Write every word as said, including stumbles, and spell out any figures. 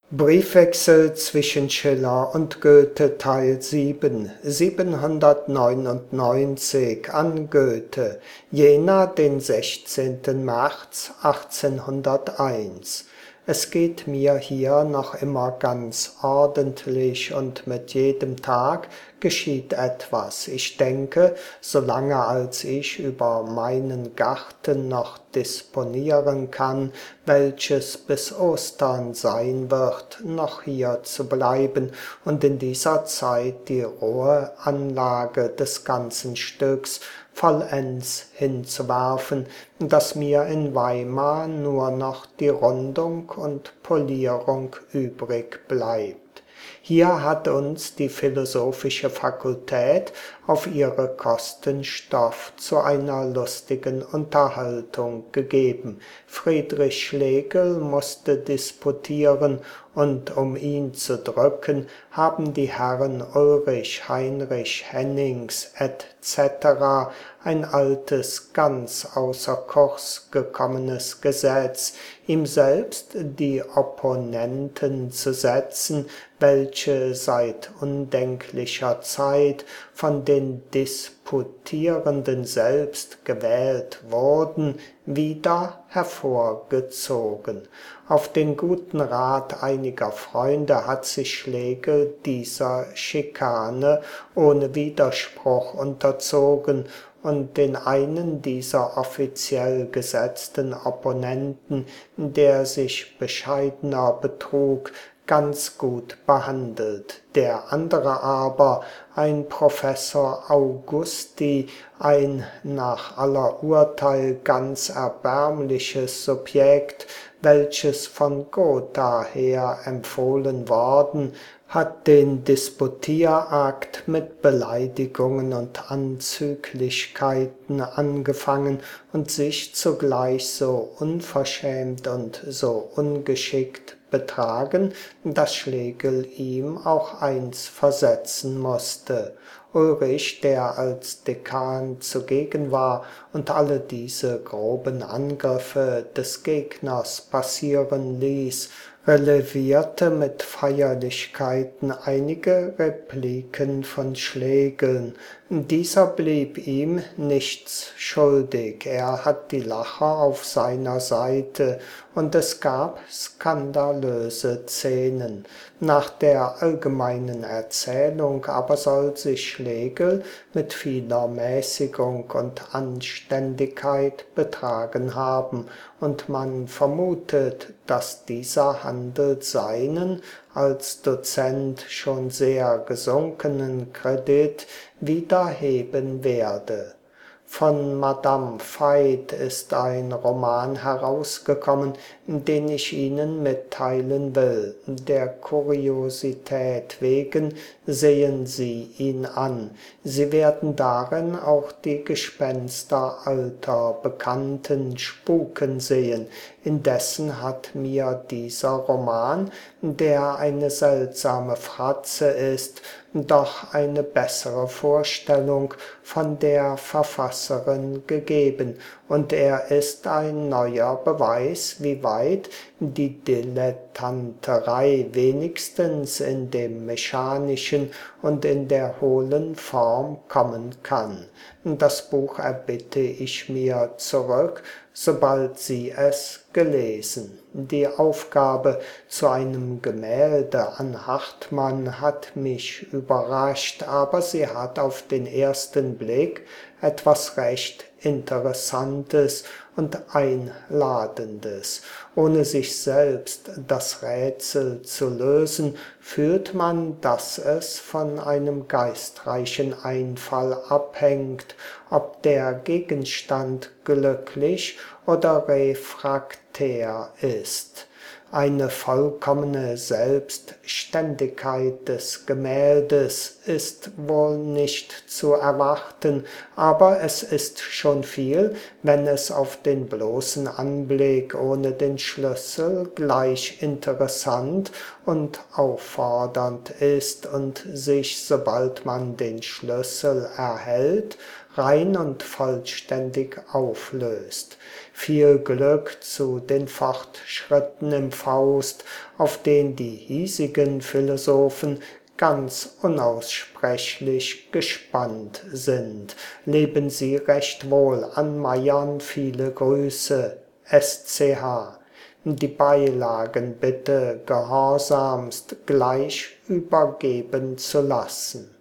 Briefwechsel zwischen Schiller und Goethe Teil sieben, siebenhundertneunundneunzig an Goethe, Jena, den sechzehnten März achtzehnhunderteins. Es geht mir hier noch immer ganz ordentlich und mit jedem Tag geschieht etwas. Ich denke, solange als ich über meinen Garten noch disponieren kann, welches bis Ostern sein wird, noch hier zu bleiben und in dieser Zeit die rohe Anlage des ganzen Stücks vollends hinzuwerfen, dass mir in Weimar nur noch die Rundung und Polierung übrig bleibt. Hier hat uns die philosophische Fakultät auf ihre Kosten Stoff zu einer lustigen Unterhaltung gegeben. Friedrich Schlegel musste disputieren, und um ihn zu drücken, haben die Herren Ulrich, Heinrich, Hennings et cetera ein altes, ganz außer Kurs gekommenes Gesetz, ihm selbst die Opponenten zu setzen, welche seit undenklicher Zeit von den Disputierenden selbst gewählt wurden, wieder hervorgezogen. Auf den guten Rat einiger Freunde hat sich Schlegel dieser Schikane ohne Widerspruch unterzogen und den einen dieser offiziell gesetzten Opponenten, der sich bescheidener betrug, ganz gut behandelt. Der andere aber, ein Professor Augusti, ein nach aller Urteil ganz erbärmliches Subjekt, welches von Gotha her empfohlen worden, hat den Disputierakt mit Beleidigungen und Anzüglichkeiten angefangen und sich zugleich so unverschämt und so ungeschickt betragen, dass Schlegel ihm auch eins versetzen musste. Ulrich, der als Dekan zugegen war und alle diese groben Angriffe des Gegners passieren ließ, relevierte mit Feierlichkeiten einige Repliken von Schlegeln. Dieser blieb ihm nichts schuldig, er hat die Lacher auf seiner Seite, und es gab skandalöse Szenen. Nach der allgemeinen Erzählung aber soll sich Schlegel mit vieler Mäßigung und Anständigkeit betragen haben, und man vermutet, dass dieser Handel seinen als Dozent schon sehr gesunkenen Kredit wieder heben werde. Von Madame Veit ist ein Roman herausgekommen, den ich Ihnen mitteilen will. Der Kuriosität wegen sehen Sie ihn an. Sie werden darin auch die Gespenster alter Bekannten spuken sehen. Indessen hat mir dieser Roman, der eine seltsame Fratze ist, doch eine bessere Vorstellung von der Verfasserin gegeben, und er ist ein neuer Beweis, wie weit die Dilettanterei wenigstens in dem Mechanischen und in der hohlen Form kommen kann. Das Buch erbitte ich mir zurück, sobald Sie es gelesen. Die Aufgabe zu einem Gemälde an Hartmann hat mich überrascht, aber sie hat auf den ersten Blick etwas recht Interessantes und Einladendes. Ohne sich selbst das Rätsel zu lösen, fühlt man, dass es von einem geistreichen Einfall abhängt, ob der Gegenstand glücklich oder refraktär ist. Eine vollkommene Selbstständigkeit des Gemäldes ist wohl nicht zu erwarten, aber es ist schon viel, wenn es auf den bloßen Anblick ohne den Schlüssel gleich interessant und auffordernd ist und sich, sobald man den Schlüssel erhält, rein und vollständig auflöst. Viel Glück zu den Fortschritten im Faust, auf den die hiesigen Philosophen ganz unaussprechlich gespannt sind. Leben Sie recht wohl, an Meiern viele Grüße, S C H. Die Beilagen bitte gehorsamst gleich übergeben zu lassen.